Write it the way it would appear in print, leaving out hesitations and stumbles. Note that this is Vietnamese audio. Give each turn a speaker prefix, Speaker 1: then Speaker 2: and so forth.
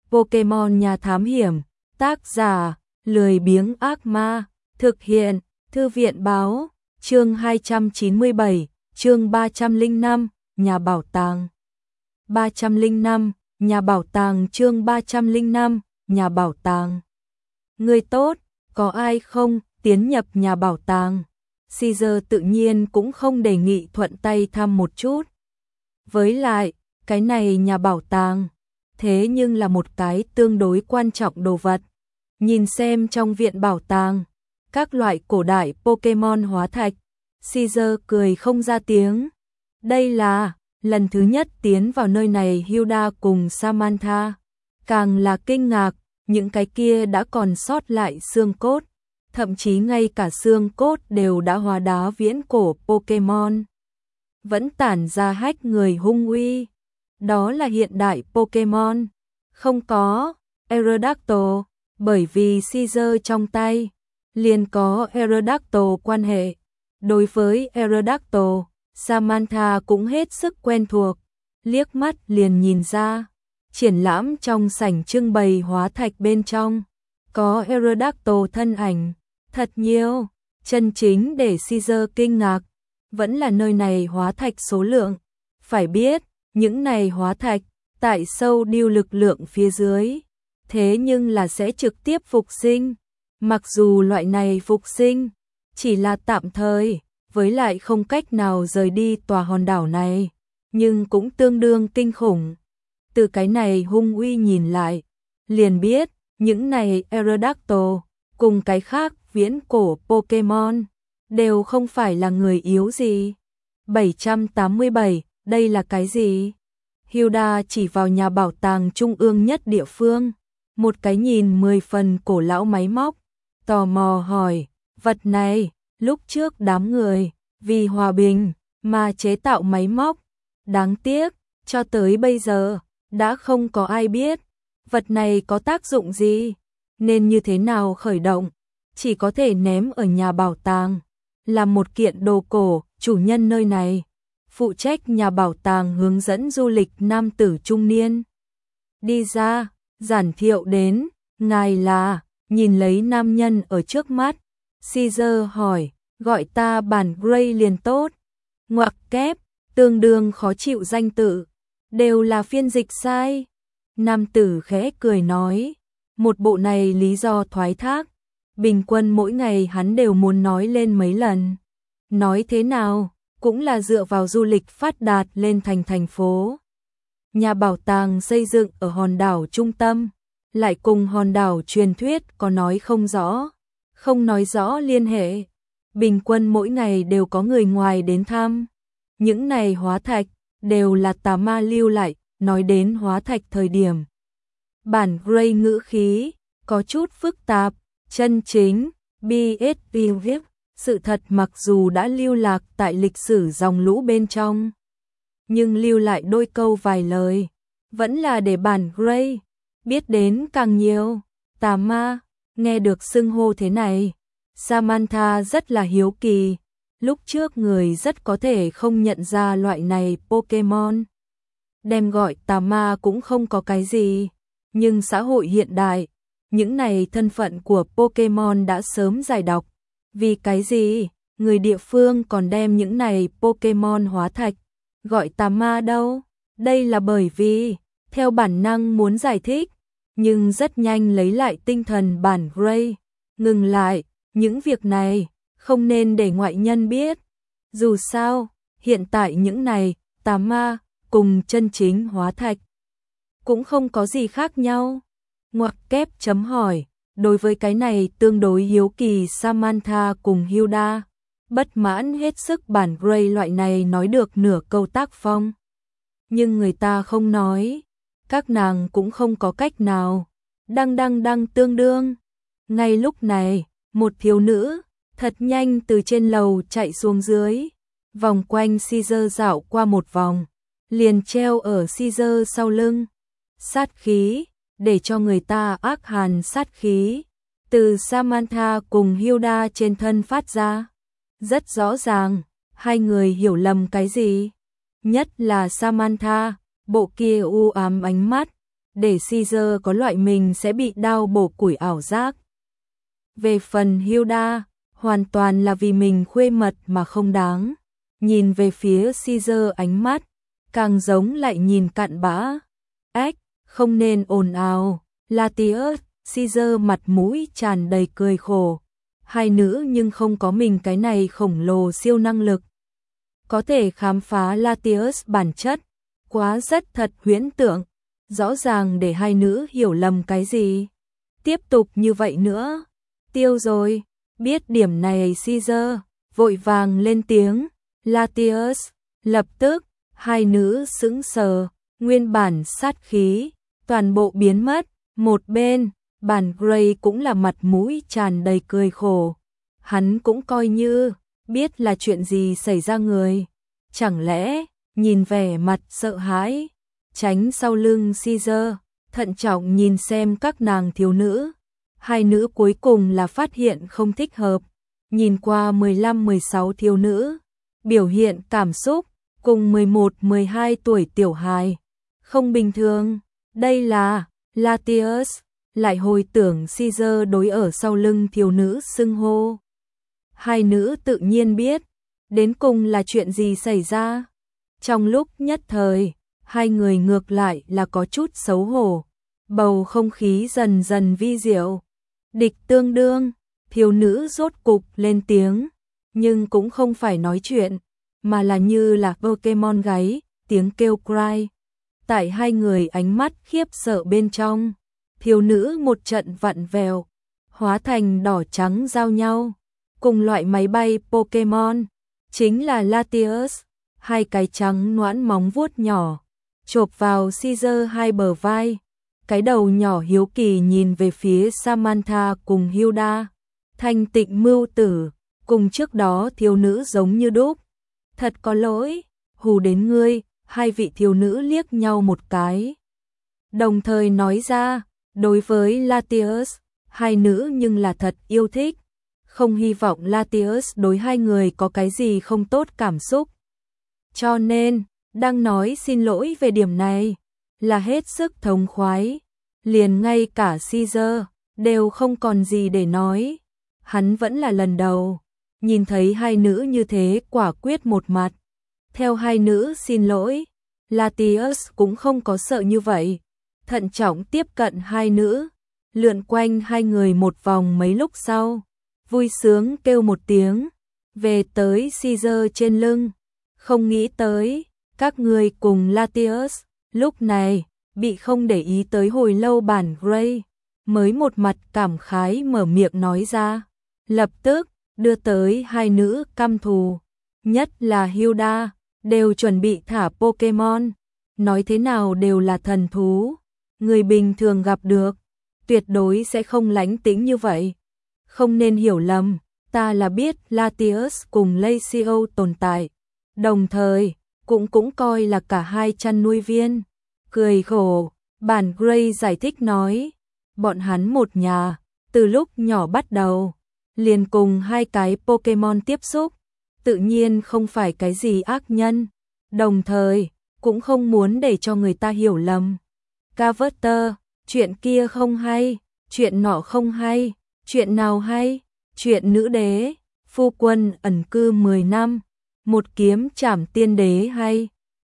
Speaker 1: Pokemon Nhà Thám Hiểm, tác giả, lười biếng ác ma, thực hiện, Thư viện báo, chương 297, chương 305, Nhà Bảo Tàng. 305, Nhà Bảo Tàng chương 305, Nhà Bảo Tàng. Người tốt, có ai không, tiến nhập Nhà Bảo Tàng. Caesar tự nhiên cũng không đề nghị thuận tay thăm một chút. Với lại, cái này Nhà Bảo Tàng, thế nhưng là một cái tương đối quan trọng đồ vật. Nhìn xem trong viện bảo tàng, các loại cổ đại Pokemon hóa thạch, Caesar cười không ra tiếng. Đây là lần thứ nhất tiến vào nơi này Hilda cùng Samantha. Càng là kinh ngạc, những cái kia đã còn sót lại xương cốt, thậm chí ngay cả xương cốt đều đã hóa đá viễn cổ Pokemon. Vẫn tản ra hách người hung uy. Đó là hiện đại Pokemon. Không có Aerodactyl, bởi vì Caesar trong tay liền có Aerodactyl quan hệ. Đối với Aerodactyl, Samantha cũng hết sức quen thuộc, liếc mắt liền nhìn ra. Triển lãm trong sảnh trưng bày hóa thạch bên trong, có Aerodactyl thân ảnh, thật nhiều. Chân chính để Caesar kinh ngạc, vẫn là nơi này hóa thạch số lượng. Phải biết, những này hóa thạch, tại sâu điêu lực lượng phía dưới, thế nhưng là sẽ trực tiếp phục sinh. Mặc dù loại này phục sinh chỉ là tạm thời, với lại không cách nào rời đi tòa hòn đảo này, nhưng cũng tương đương kinh khủng. Từ cái này hung uy nhìn lại, liền biết, những này Aerodactyl cùng cái khác viễn cổ Pokemon đều không phải là người yếu gì. 787, đây là cái gì? Hilda chỉ vào nhà bảo tàng trung ương nhất địa phương, một cái nhìn 10 phần cổ lão máy móc, tò mò hỏi, vật này, lúc trước đám người, vì hòa bình, mà chế tạo máy móc. Đáng tiếc, cho tới bây giờ, đã không có ai biết, vật này có tác dụng gì, nên như thế nào khởi động, chỉ có thể ném ở nhà bảo tàng, là một kiện đồ cổ, chủ nhân nơi này. Phụ trách nhà bảo tàng hướng dẫn du lịch nam tử trung niên. Đi ra, giản thiệu đến, ngài là, nhìn lấy nam nhân ở trước mắt. Caesar hỏi, gọi ta bản Gray liền tốt. Ngoặc kép, tương đương khó chịu danh tự, đều là phiên dịch sai. Nam tử khẽ cười nói, một bộ này lý do thoái thác, bình quân mỗi ngày hắn đều muốn nói lên mấy lần. Nói thế nào? Cũng là dựa vào du lịch phát đạt lên thành phố. Nhà bảo tàng xây dựng ở hòn đảo trung tâm, lại cùng hòn đảo truyền thuyết có nói không rõ, không nói rõ liên hệ. Bình quân mỗi ngày đều có người ngoài đến thăm. Những này hóa thạch đều là tà ma lưu lại, nói đến hóa thạch thời điểm. Bản Gray ngữ khí có chút phức tạp, chân chính, BSV. Sự thật mặc dù đã lưu lạc tại lịch sử dòng lũ bên trong, nhưng lưu lại đôi câu vài lời, vẫn là để bản Gray biết đến càng nhiều. Tà ma, nghe được xưng hô thế này, Samantha rất là hiếu kỳ. Lúc trước người rất có thể không nhận ra loại này Pokemon. Đem gọi tà ma cũng không có cái gì, nhưng xã hội hiện đại, những này thân phận của Pokemon đã sớm giải đọc. Vì cái gì, người địa phương còn đem những này Pokemon hóa thạch gọi tà ma đâu? Đây là bởi vì, theo bản năng muốn giải thích, nhưng rất nhanh lấy lại tinh thần bản Gray. Ngừng lại, những việc này, không nên để ngoại nhân biết. Dù sao, hiện tại những này, tà ma, cùng chân chính hóa thạch, cũng không có gì khác nhau. Ngoặc kép chấm hỏi. Đối với cái này tương đối hiếu kỳ Samantha cùng Hilda, bất mãn hết sức bản Gray loại này nói được nửa câu tác phong. Nhưng người ta không nói, các nàng cũng không có cách nào. Đăng tương đương. Ngay lúc này, một thiếu nữ, thật nhanh từ trên lầu chạy xuống dưới, vòng quanh Caesar dạo qua một vòng, liền treo ở Caesar sau lưng. Sát khí, để cho người ta ác hàn sát khí, từ Samantha cùng Hilda trên thân phát ra. Rất rõ ràng, hai người hiểu lầm cái gì. Nhất là Samantha, bộ kia u ám ánh mắt, để Caesar có loại mình sẽ bị đao bổ củi ảo giác. Về phần Hilda, hoàn toàn là vì mình khuê mật mà không đáng. Nhìn về phía Caesar ánh mắt, càng giống lại nhìn cặn bã. Ếch, không nên ồn ào, Latius, Caesar mặt mũi tràn đầy cười khổ. Hai nữ nhưng không có mình cái này khổng lồ siêu năng lực. Có thể khám phá Latius bản chất, quá rất thật huyễn tượng, rõ ràng để hai nữ hiểu lầm cái gì. Tiếp tục như vậy nữa, tiêu rồi, biết điểm này Caesar, vội vàng lên tiếng, Latius, lập tức, hai nữ sững sờ, nguyên bản sát khí, toàn bộ biến mất, một bên, bản Gray cũng là mặt mũi tràn đầy cười khổ. Hắn cũng coi như, biết là chuyện gì xảy ra người. Chẳng lẽ, nhìn vẻ mặt sợ hãi, tránh sau lưng Caesar, thận trọng nhìn xem các nàng thiếu nữ. Hai nữ cuối cùng là phát hiện không thích hợp. Nhìn qua 15-16 thiếu nữ, biểu hiện cảm xúc, cùng 11-12 tuổi tiểu hài. Không bình thường, đây là Latius, lại hồi tưởng Caesar đối ở sau lưng thiếu nữ xưng hô. Hai nữ tự nhiên biết, đến cùng là chuyện gì xảy ra. Trong lúc nhất thời, hai người ngược lại là có chút xấu hổ. Bầu không khí dần dần vi diệu. Địch tương đương, thiếu nữ rốt cục lên tiếng, nhưng cũng không phải nói chuyện, mà là như là Pokemon gáy, tiếng kêu cry. Tại hai người ánh mắt khiếp sợ bên trong, thiếu nữ một trận vặn vẹo, hóa thành đỏ trắng giao nhau, cùng loại máy bay Pokemon, chính là Latius, hai cái trắng nõn móng vuốt nhỏ, chộp vào Caesar hai bờ vai. Cái đầu nhỏ hiếu kỳ nhìn về phía Samantha cùng Hilda, thanh tịnh mưu tử, cùng trước đó thiếu nữ giống như đúc. Thật có lỗi, hù đến ngươi, hai vị thiếu nữ liếc nhau một cái. Đồng thời nói ra, đối với Latius, hai nữ nhưng là thật yêu thích, không hy vọng Latius đối hai người có cái gì không tốt cảm xúc. Cho nên, đang nói xin lỗi về điểm này, là hết sức thống khoái. Liền ngay cả Caesar đều không còn gì để nói. Hắn vẫn là lần đầu nhìn thấy hai nữ như thế quả quyết một mặt. Theo hai nữ xin lỗi, Latius cũng không có sợ như vậy. Thận trọng tiếp cận hai nữ, lượn quanh hai người một vòng mấy lúc sau, vui sướng kêu một tiếng, về tới Caesar trên lưng. Không nghĩ tới, các người cùng Latius, lúc này bị không để ý tới hồi lâu bản Gray, mới một mặt cảm khái mở miệng nói ra, lập tức đưa tới hai nữ căm thù, nhất là Hilda, đều chuẩn bị thả Pokemon, nói thế nào đều là thần thú, người bình thường gặp được, tuyệt đối sẽ không lánh tính như vậy. Không nên hiểu lầm, ta là biết Latius cùng Lacio tồn tại, đồng thời cũng coi là cả hai chăn nuôi viên. Cười khổ, bản Gray giải thích nói, bọn hắn một nhà, từ lúc nhỏ bắt đầu, liền cùng hai cái Pokemon tiếp xúc, tự nhiên không phải cái gì ác nhân, đồng thời, cũng không muốn để cho người ta hiểu lầm. Carver, chuyện kia không hay, chuyện nọ không hay, chuyện nào hay, chuyện nữ đế, phu quân ẩn cư 10 năm, một kiếm trảm tiên đế hay.